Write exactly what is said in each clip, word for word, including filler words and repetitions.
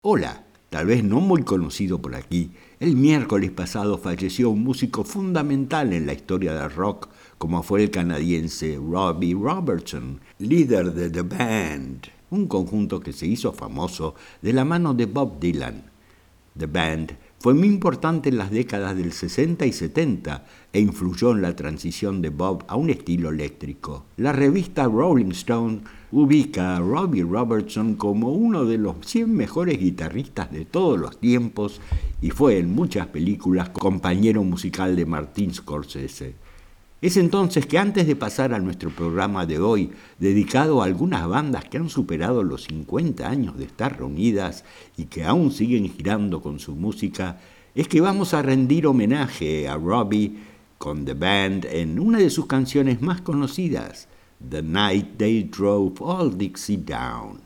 Hola, tal vez no muy conocido por aquí, el miércoles pasado falleció un músico fundamental en la historia del rock, como fue el canadiense Robbie Robertson, líder de The Band, un conjunto que se hizo famoso de la mano de Bob Dylan. The Band fue muy importante en las décadas del sesenta y setenta e influyó en la transición de Bob a un estilo eléctrico. La revista Rolling Stone ubica a Robbie Robertson como uno de los cien mejores guitarristas de todos los tiempos y fue en muchas películas compañero musical de Martin Scorsese. Es entonces que antes de pasar a nuestro programa de hoy, dedicado a algunas bandas que han superado los cincuenta años de estar reunidas y que aún siguen girando con su música, es que vamos a rendir homenaje a Robbie con The Band en una de sus canciones más conocidas, The Night They Drove Old Dixie Down.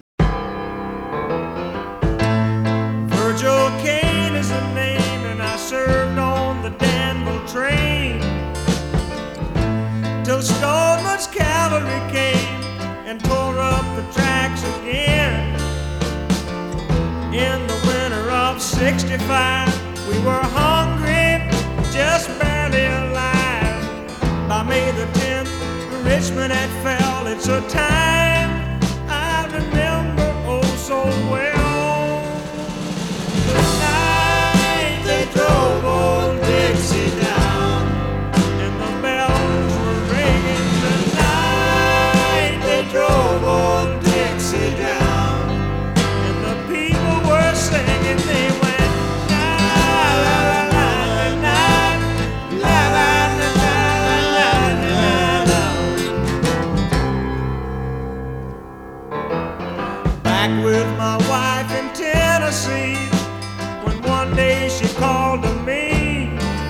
Virgil Caine is the name, and I served on the Danville train till Stoneman's cavalry came and tore up the tracks again. In the winter of sixty-five, we were hungry, just barely alive. By May the tenth, Richmond had fell. It's a time I remember oh so well. The night they drove old Dixie down, and the bells were ringing. The night they drove old Dixie down, and the people were singing. They went la la la la la la la la la la la. Back with my wife in Tennessee, when one day she called to me,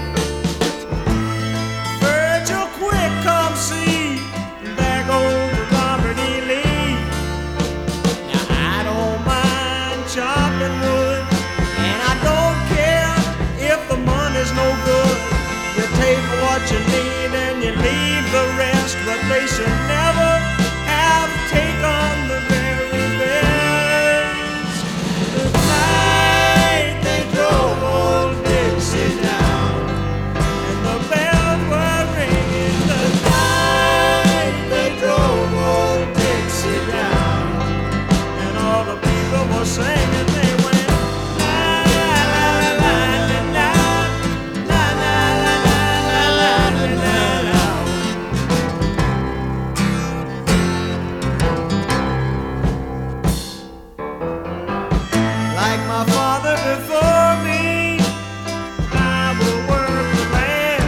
Virgil, quick, come see, there goes Robert E. Lee. Now I don't mind chopping wood, and I don't care if the money's no good. You take what you need and you leave the rest, but they should never have taken the very best. The night they drove old Dixie down, and the bells were ringing. The night they drove old Dixie down, and all the people were singing. They went la la la la la la la la la la la la. Like my father before me, I will work the land,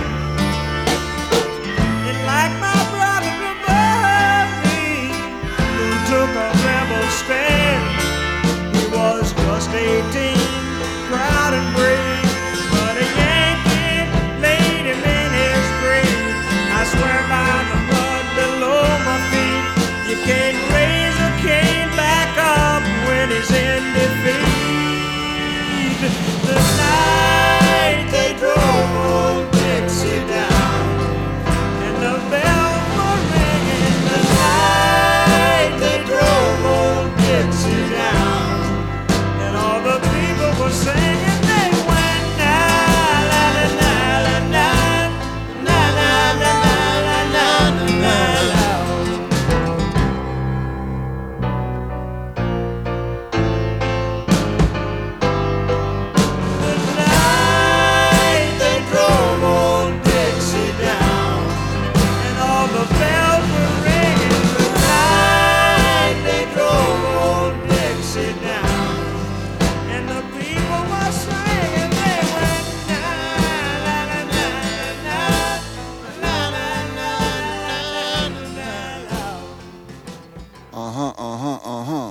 and like my brother above me, who took a rebel stand. He was just eighteen, proud and brave, but a Yankee laid him in his grave. I swear by the mud below my feet, you can't raise a cane back up when he's in defeat. The night they drove old Dixie down, and the bells were ringing. The night they drove old Dixie down, and all the people were singing. They went la la la la la la la la la la la la la. The night they drove old Dixie down, and all the bells were ringing. The night they drove old Dixie down, and the people were singing. They went la la la la la la la la la la. Ajá, ajá, ajá.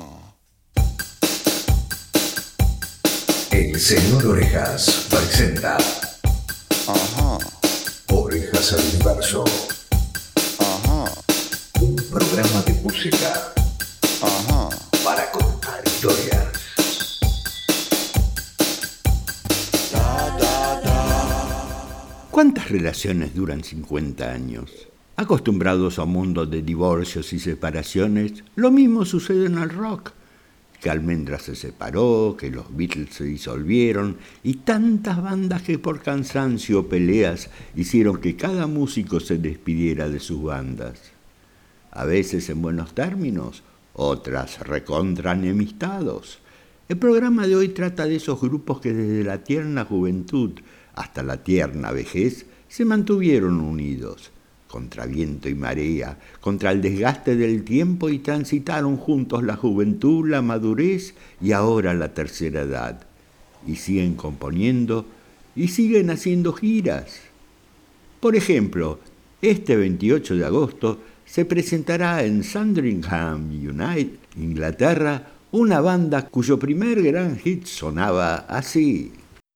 El señor Orejas presenta Ajá, Orejas al Universo, ajá, un programa de música ajá. para contar historias. ¿Cuántas relaciones duran cincuenta años? Acostumbrados a un mundo de divorcios y separaciones, lo mismo sucede en el rock. que Almendra se separó, que los Beatles se disolvieron y tantas bandas que por cansancio o peleas hicieron que cada músico se despidiera de sus bandas. A veces en buenos términos, otras recontra enemistados. El programa de hoy trata de esos grupos que desde la tierna juventud hasta la tierna vejez se mantuvieron unidos, contra viento y marea, contra el desgaste del tiempo y transitaron juntos la juventud, la madurez y ahora la tercera edad. Y siguen componiendo y siguen haciendo giras. Por ejemplo, este veintiocho de agosto se presentará en Sandringham United, Inglaterra, una banda cuyo primer gran hit sonaba así.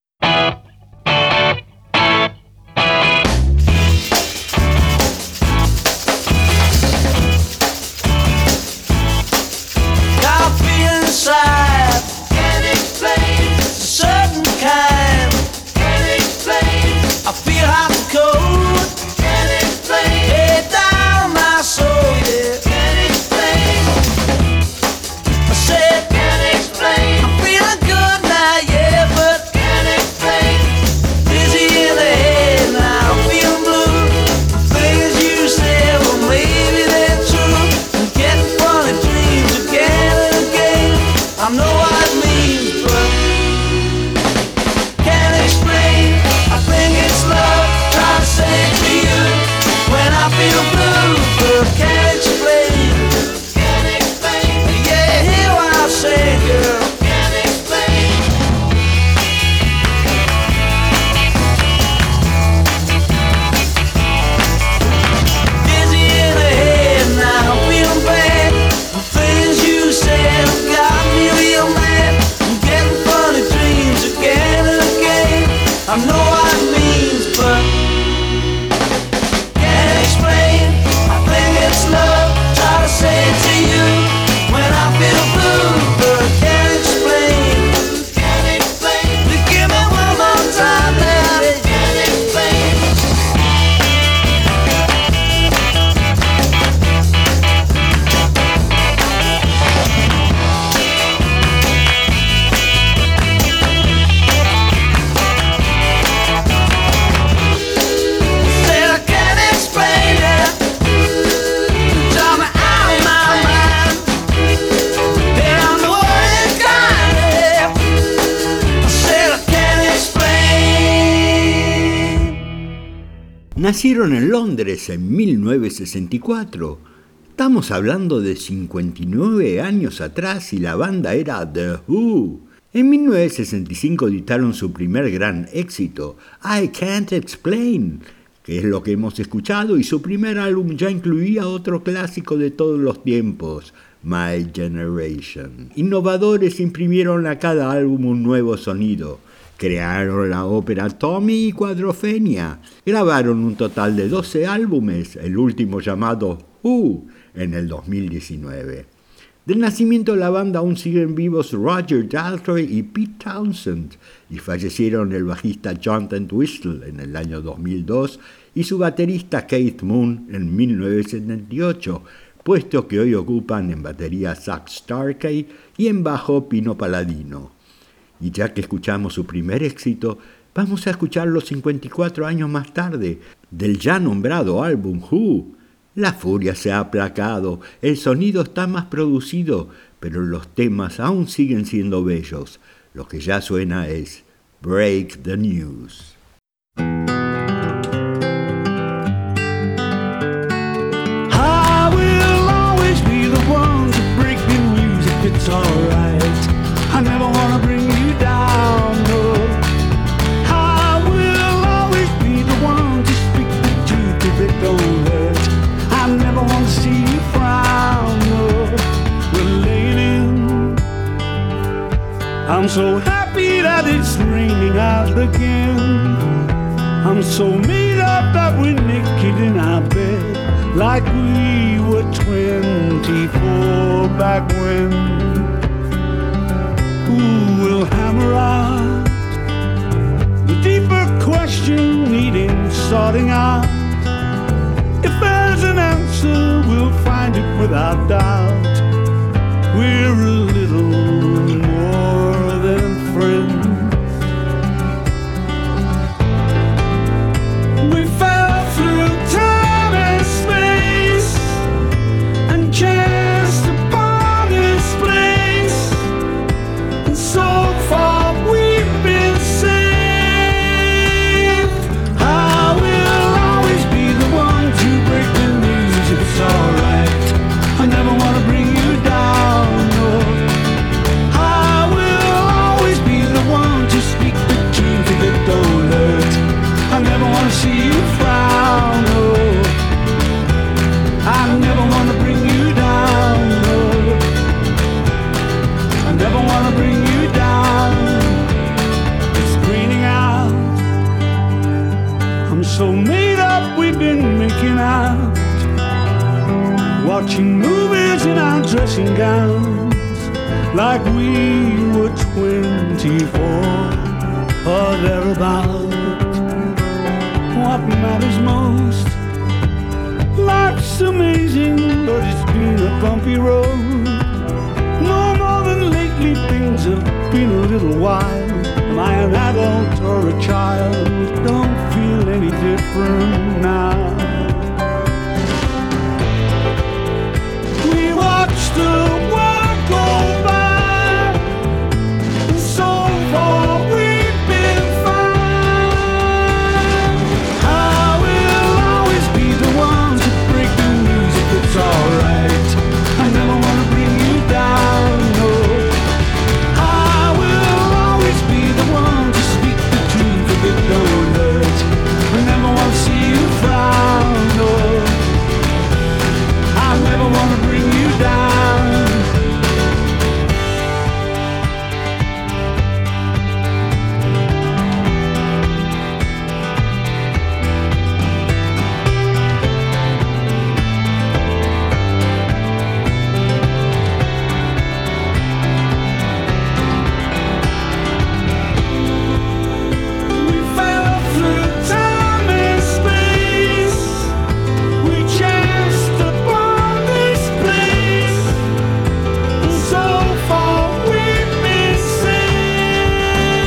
Nacieron en Londres en mil novecientos sesenta y cuatro. Estamos hablando de cincuenta y nueve años atrás y la banda era The Who. En mil novecientos sesenta y cinco editaron su primer gran éxito, I Can't Explain, que es lo que hemos escuchado, y su primer álbum ya incluía otro clásico de todos los tiempos, My Generation. Innovadores imprimieron a cada álbum un nuevo sonido. Crearon la ópera Tommy y Quadrophenia. Grabaron un total de doce álbumes, el último llamado Who, en el dos mil diecinueve. Del nacimiento de la banda aún siguen vivos Roger Daltrey y Pete Townshend, y fallecieron el bajista Jonathan Twistle en el año dos mil dos y su baterista Keith Moon en mil novecientos setenta y ocho, puestos que hoy ocupan en batería Zach Starkey y en bajo Pino Palladino. Y ya que escuchamos su primer éxito, vamos a escucharlo cincuenta y cuatro años más tarde, del ya nombrado álbum Who. La furia se ha aplacado, el sonido está más producido, pero los temas aún siguen siendo bellos. Lo que ya suena es Break the News. I will always be the one to break the news if it's alright. I never want to bring you down, no. I will always be the one to speak the truth if it don't hurt. I never want to see you frown, no. Well, lady, I'm so happy that it's raining out again. I'm so made up that we're naked in our bed, like we were twenty-four back when. Who will hammer out the deeper question needing sorting out? If there's an answer, we'll find it without doubt. We're a little watching movies in our dressing gowns, like we were twenty-four or thereabout. What matters most? Life's amazing, but it's been a bumpy road. No more than lately things have been a little wild. Am I an adult or a child? Don't feel any different now. We watch the world go by, and so far we've been fine. I will always be the one to break the news if it's alright. I never wanna bring you down, no. I will always be the one to speak the truth if it don't hurt. I never wanna see you frown, no. I never wanna bring you down. We fell through time and space. We chanced upon this place, and so far we've been saved.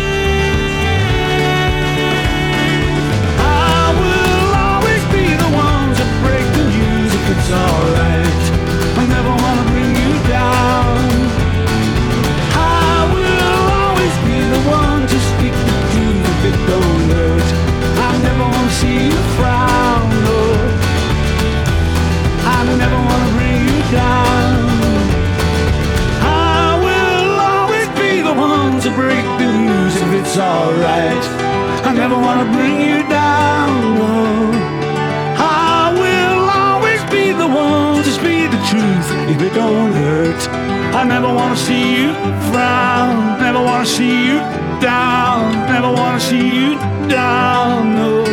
I will always be the one to break the news if it's alright. I never wanna bring you down. I will always be the one to speak the truth if it don't hurt. I never wanna see you frown, no. I never wanna bring you down. I will always be the one to break the news if it's alright. I never wanna bring you down, no. I will always be the one to speak the truth if it don't hurt. I never wanna see you frown, never wanna see you down, never wanna see you down, no.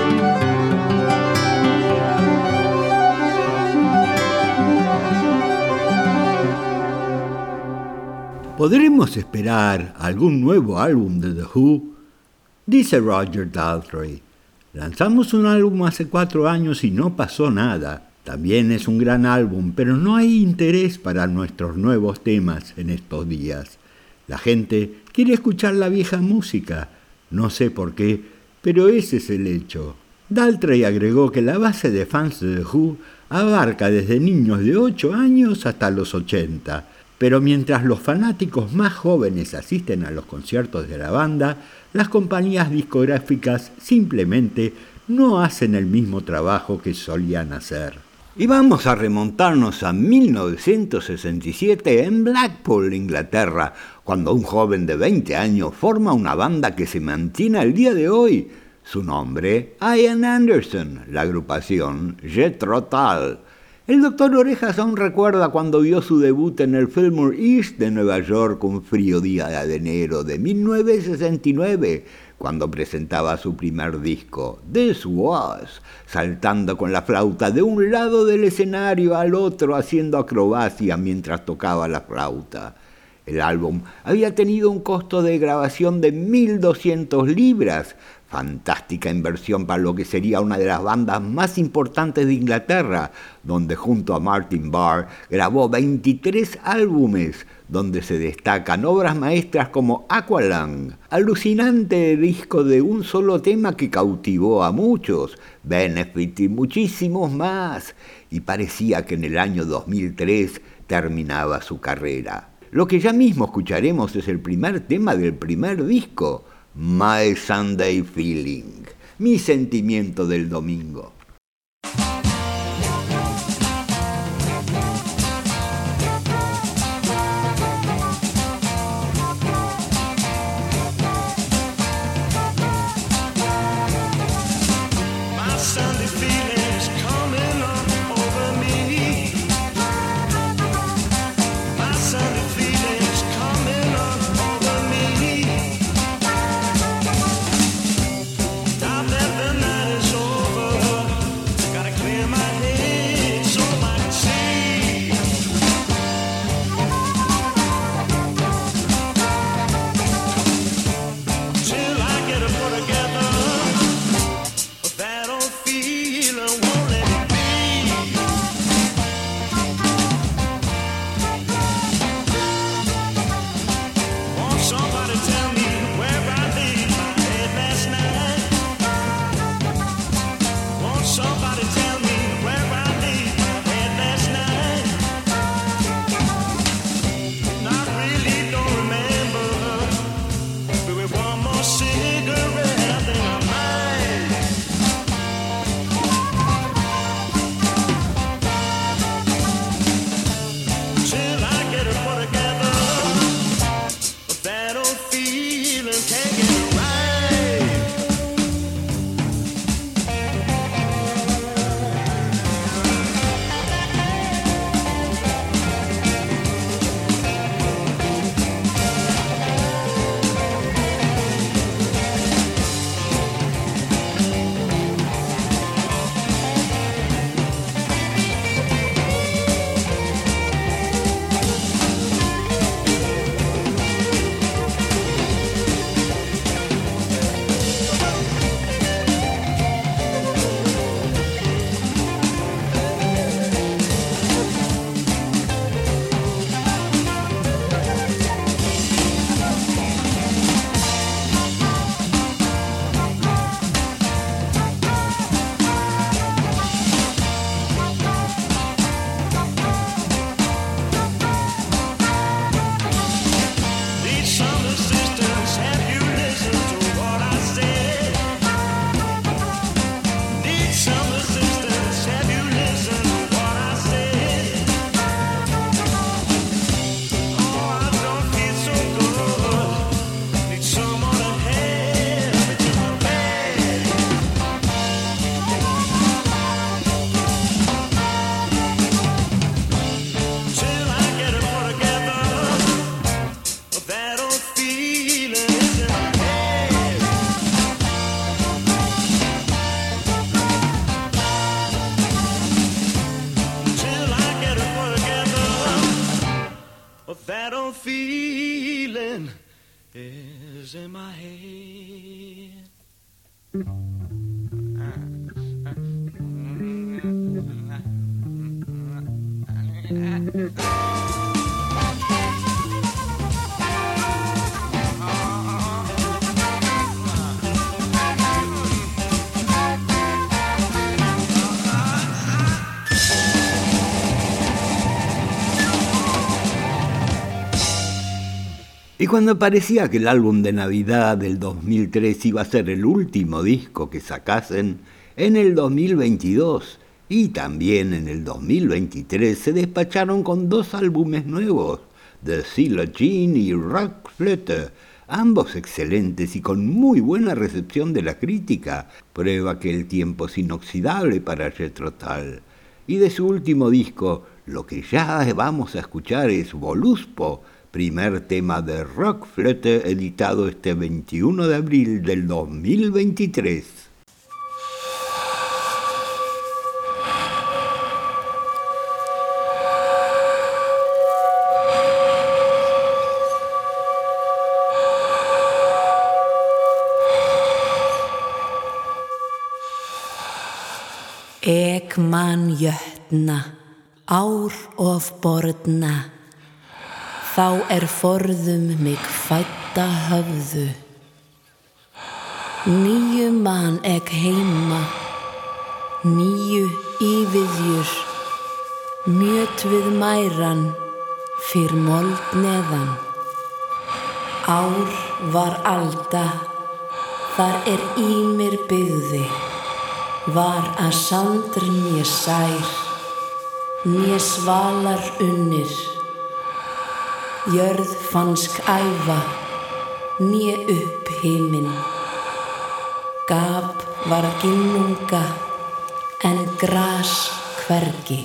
¿Podremos esperar algún nuevo álbum de The Who? Dice Roger Daltrey. Lanzamos un álbum hace cuatro años y no pasó nada. También es un gran álbum, pero no hay interés para nuestros nuevos temas en estos días. La gente quiere escuchar la vieja música. No sé por qué, pero ese es el hecho. Daltrey agregó que la base de fans de The Who abarca desde niños de ocho años hasta los ochenta. Pero mientras los fanáticos más jóvenes asisten a los conciertos de la banda, las compañías discográficas simplemente no hacen el mismo trabajo que solían hacer. Y vamos a remontarnos a mil novecientos sesenta y siete en Blackpool, Inglaterra, cuando un joven de veinte años forma una banda que se mantiene al día de hoy. Su nombre, Ian Anderson, la agrupación Jethro Tull. El doctor Orejas aún recuerda cuando vio su debut en el Fillmore East de Nueva York un frío día de enero de mil novecientos sesenta y nueve, cuando presentaba su primer disco, This Was, saltando con la flauta de un lado del escenario al otro haciendo acrobacia mientras tocaba la flauta. El álbum había tenido un costo de grabación de mil doscientas libras, fantástica inversión para lo que sería una de las bandas más importantes de Inglaterra, donde junto a Martin Barre grabó veintitrés álbumes, donde se destacan obras maestras como Aqualung, alucinante disco de un solo tema que cautivó a muchos, Benefit y muchísimos más, y parecía que en el año dos mil tres terminaba su carrera. Lo que ya mismo escucharemos es el primer tema del primer disco, My Sunday Feeling, mi sentimiento del domingo. Now that the night is over, is in my head. Y cuando parecía que el álbum de Navidad del dos mil tres iba a ser el último disco que sacasen, en el dos mil veintidós y también en el dos mil veintitrés se despacharon con dos álbumes nuevos, The CeeLo Jean y Rock Flutter, ambos excelentes y con muy buena recepción de la crítica, prueba que el tiempo es inoxidable para Jethro Tull. Y de su último disco, lo que ya vamos a escuchar es Voluspo, primer tema de Rock Flutter editado este veintiuno de abril del dos mil veintitrés. Ek man jötna, ár of borna, þá er forðum mig fædda höfðu. Nýju man ek heima, nýju íviðjur, mjöt við mæran, fyrr mold neðan. Ár var alda, þar er í mér byggði, var að sandr né sær, né svalar unnir. Jörð fannsk æva, né upp himinn. Gap var ginnunga, en gras hvergi.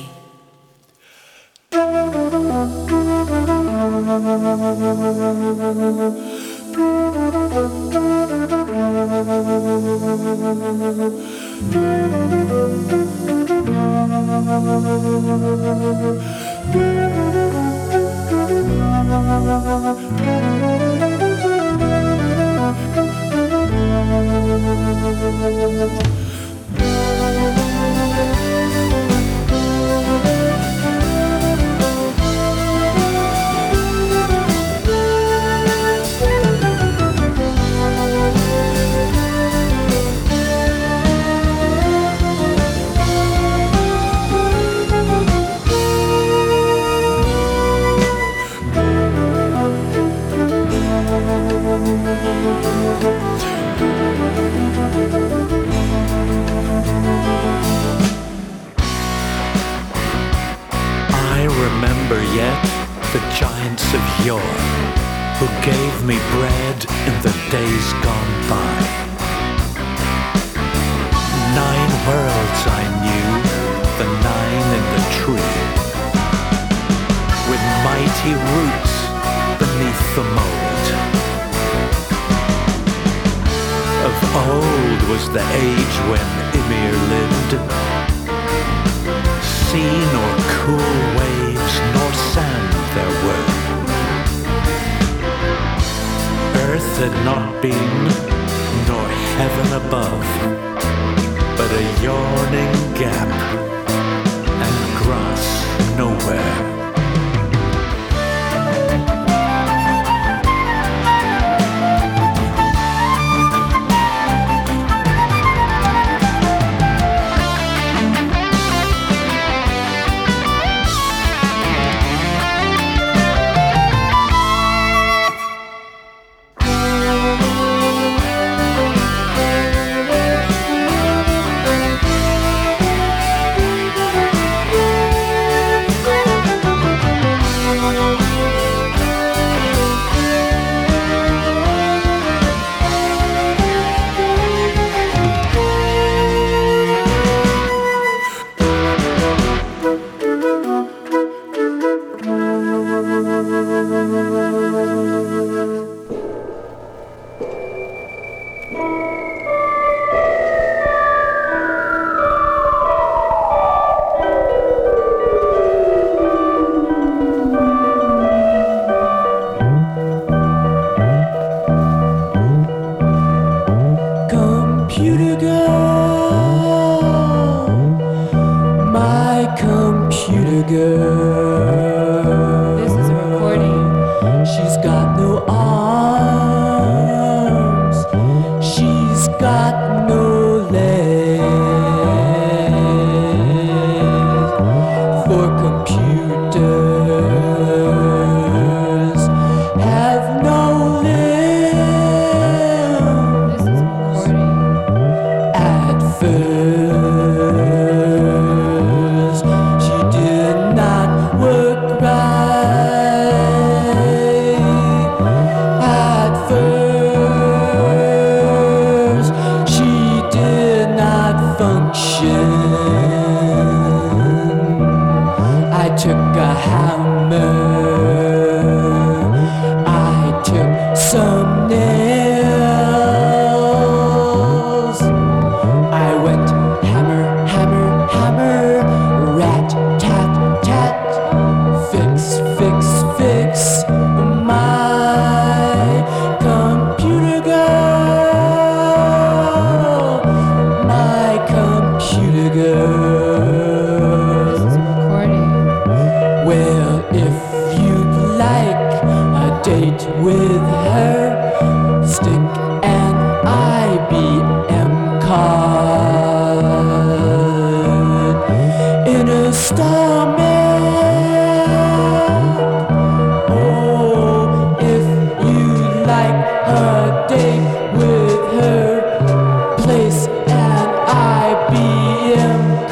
a date with her, place an I B M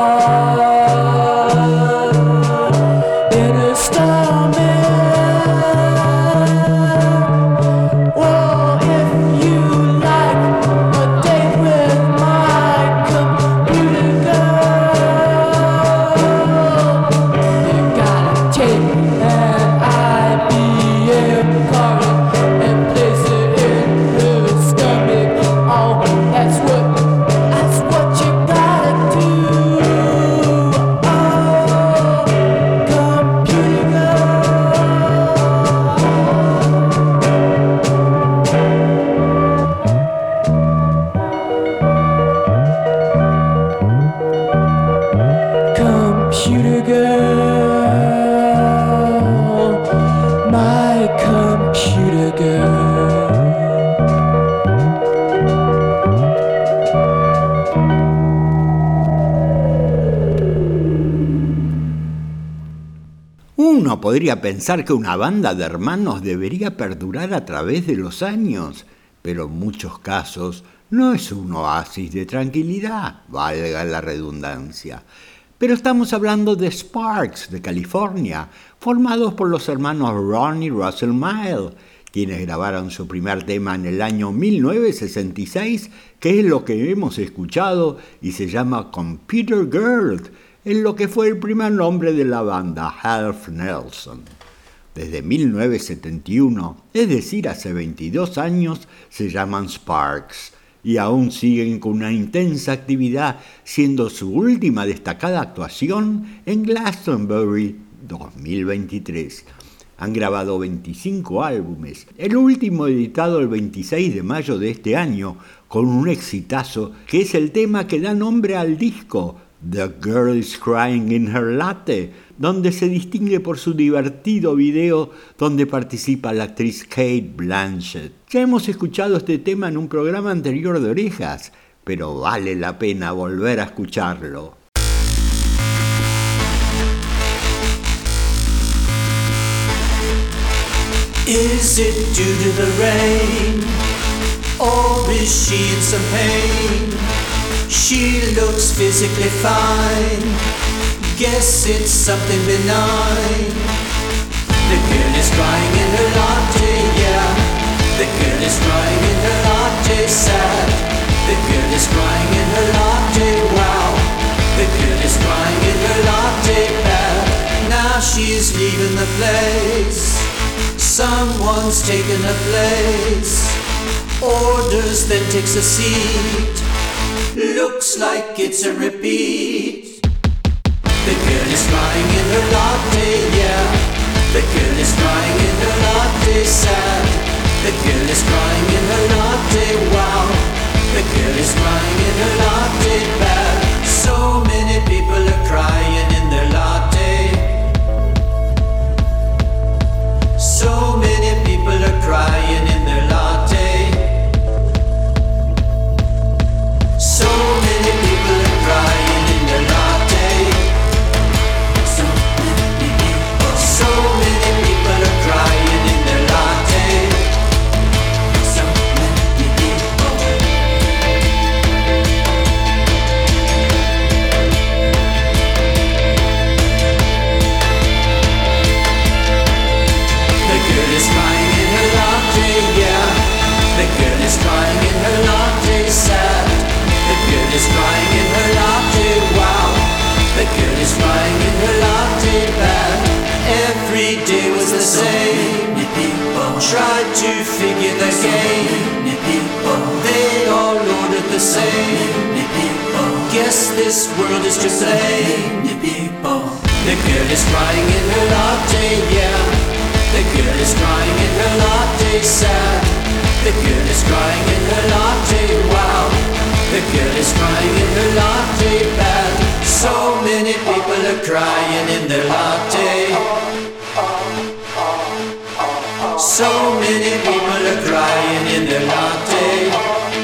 card in a stomach. Well, if you like a date with my computer girl, you gotta take an I B M card and place it in her stomach. Oh, that's what, that's what you gotta do. Oh, computer girl, computer girl, my computer girl. Uno podría pensar que una banda de hermanos debería perdurar a través de los años, pero en muchos casos no es un oasis de tranquilidad, valga la redundancia. Pero estamos hablando de Sparks, de California, formados por los hermanos Ron y Russell Miles, quienes grabaron su primer tema en el año mil novecientos sesenta y seis, que es lo que hemos escuchado y se llama Computer Girl, en lo que fue el primer nombre de la banda, Half Nelson. Desde mil novecientos setenta y uno, es decir, hace veintidós años, se llaman Sparks y aún siguen con una intensa actividad, siendo su última destacada actuación en Glastonbury dos mil veintitrés. Han grabado veinticinco álbumes, el último editado el veintiséis de mayo de este año, con un exitazo que es el tema que da nombre al disco, The Girl is Crying in Her Latte, donde se distingue por su divertido video donde participa la actriz Cate Blanchett. Ya hemos escuchado este tema en un programa anterior de Orejas, pero vale la pena volver a escucharlo. Is it due to the rain, or is she in some pain? She looks physically fine, guess it's something benign. The girl is crying in her latte, yeah. The girl is crying in her latte, sad. The girl is crying in her latte, wow. The girl is crying in her latte, bad. Now she's leaving the place, someone's taken her place. Orders, then takes a seat, looks like it's a repeat. The girl is crying in her latte, yeah. The girl is crying in her latte, sad. The girl is crying in her latte, wow. The girl is crying in her latte, bad. So many people are crying in their latte. So many people are crying in their latte. So many people are crying in their latte. So many people. So many people are crying in their latte. So many people. The girl is crying in her latte, yeah. The girl is crying in her latte, sad. The girl is crying in her latte, wow. The girl is crying in her latte, bad. Every day was the same. Tried to figure the game. They all ordered the same. Guess this world is to blame. The girl is crying in her latte, yeah. The girl is crying in her latte, sad. The girl is crying in her latte, wow. The girl is crying in her latte, bad. So many people are crying in their latte. So many people are crying in their latte.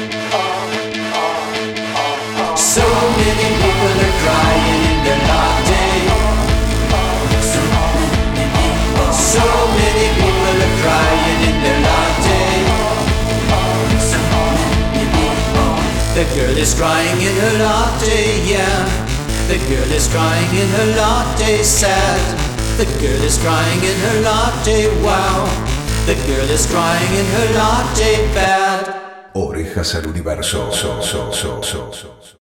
So many people are crying in their latte. So many people. So many people are crying in their latte. The girl is crying in her latte, yeah. The girl is crying in her latte, sad. The girl is crying in her latte, wow. The girl is crying in her latte, bad. Orejas al universo. So, so, so, so, so.